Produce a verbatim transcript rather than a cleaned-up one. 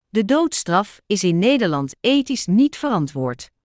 De doodstraf is in Nederland ethisch niet verantwoord.